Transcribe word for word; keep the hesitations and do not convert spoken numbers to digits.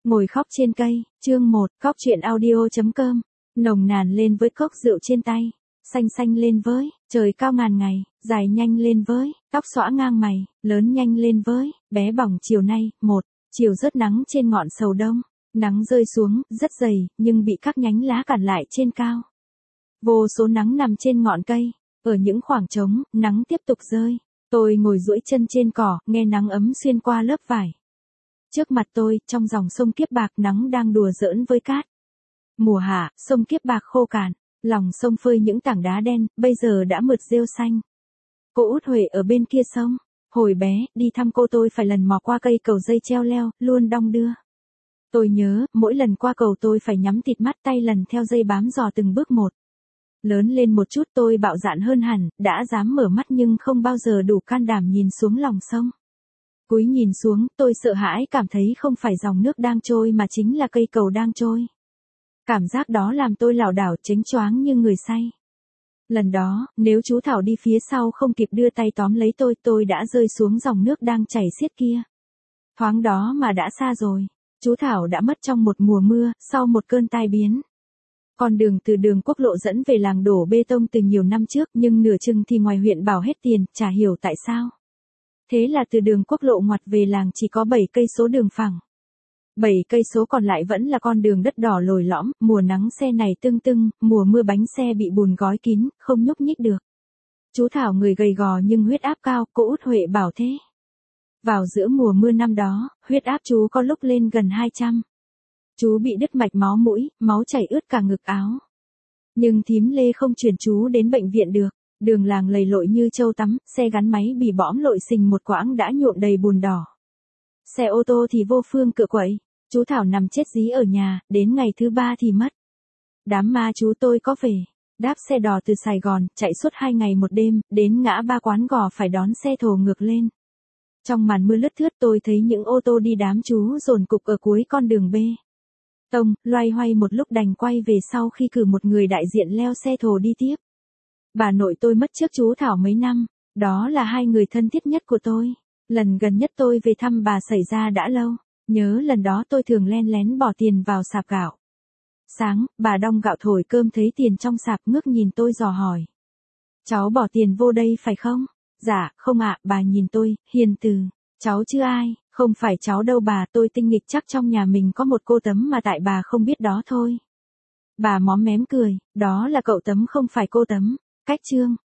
Ngồi khóc trên cây, chương một, khóc chuyện audio chấm com. Nồng nàn lên với cốc rượu trên tay, xanh xanh lên với, trời cao ngàn ngày, dài nhanh lên với, tóc xõa ngang mày, lớn nhanh lên với, bé bỏng chiều nay, một, chiều rớt nắng trên ngọn sầu đông, nắng rơi xuống, rất dày, nhưng bị các nhánh lá cản lại trên cao. Vô số nắng nằm trên ngọn cây, ở những khoảng trống, nắng tiếp tục rơi. Tôi ngồi duỗi chân trên cỏ, nghe nắng ấm xuyên qua lớp vải. Trước mặt tôi, trong dòng sông Kiếp Bạc nắng đang đùa giỡn với cát. Mùa hạ, sông Kiếp Bạc khô cạn, lòng sông phơi những tảng đá đen, bây giờ đã mượt rêu xanh. Cô Út Huệ ở bên kia sông, hồi bé, đi thăm cô tôi phải lần mò qua cây cầu dây treo leo, luôn đong đưa. Tôi nhớ, mỗi lần qua cầu tôi phải nhắm tịt mắt tay lần theo dây bám dò từng bước một. Lớn lên một chút tôi bạo dạn hơn hẳn, đã dám mở mắt nhưng không bao giờ đủ can đảm nhìn xuống lòng sông. Cúi nhìn xuống, tôi sợ hãi cảm thấy không phải dòng nước đang trôi mà chính là cây cầu đang trôi. Cảm giác đó làm tôi lảo đảo chếnh choáng như người say. Lần đó, nếu chú Thảo đi phía sau không kịp đưa tay tóm lấy tôi, tôi đã rơi xuống dòng nước đang chảy xiết kia. Thoáng đó mà đã xa rồi. Chú Thảo đã mất trong một mùa mưa, sau một cơn tai biến. Con đường từ đường quốc lộ dẫn về làng đổ bê tông từ nhiều năm trước, nhưng nửa chừng thì ngoài huyện bảo hết tiền, chả hiểu tại sao. Thế là từ đường quốc lộ ngoặt về làng chỉ có bảy cây số đường phẳng. bảy cây số còn lại vẫn là con đường đất đỏ lồi lõm, mùa nắng xe này tưng tưng, mùa mưa bánh xe bị bùn gói kín, không nhúc nhích được. Chú Thảo người gầy gò nhưng huyết áp cao, cô Út Huệ bảo thế. Vào giữa mùa mưa năm đó, huyết áp chú có lúc lên gần hai trăm. Chú bị đứt mạch máu mũi, máu chảy ướt cả ngực áo. Nhưng thím Lê không chuyển chú đến bệnh viện được. Đường làng lầy lội như trâu tắm, xe gắn máy bị bõm lội xình một quãng đã nhuộm đầy bùn đỏ. Xe ô tô thì vô phương cựa quậy. Chú Thảo nằm chết dí ở nhà, đến ngày thứ ba thì mất. Đám ma chú tôi có về. Đáp xe đò từ Sài Gòn, chạy suốt hai ngày một đêm, đến ngã ba Quán Gò phải đón xe thồ ngược lên. Trong màn mưa lất thướt tôi thấy những ô tô đi đám chú dồn cục ở cuối con đường bê tông, loay hoay một lúc đành quay về sau khi cử một người đại diện leo xe thồ đi tiếp. Bà nội tôi mất trước chú Thảo mấy năm, đó là hai người thân thiết nhất của tôi. Lần gần nhất tôi về thăm bà xảy ra đã lâu, nhớ lần đó tôi thường len lén bỏ tiền vào sạp gạo. Sáng, bà đong gạo thổi cơm thấy tiền trong sạp ngước nhìn tôi dò hỏi. Cháu bỏ tiền vô đây phải không? Dạ, không ạ, bà nhìn tôi, hiền từ. Cháu chứ ai, không phải cháu đâu bà, tôi tinh nghịch chắc trong nhà mình có một cô Tấm mà tại bà không biết đó thôi. Bà móm mém cười, đó là cậu Tấm không phải cô Tấm. Cách chương,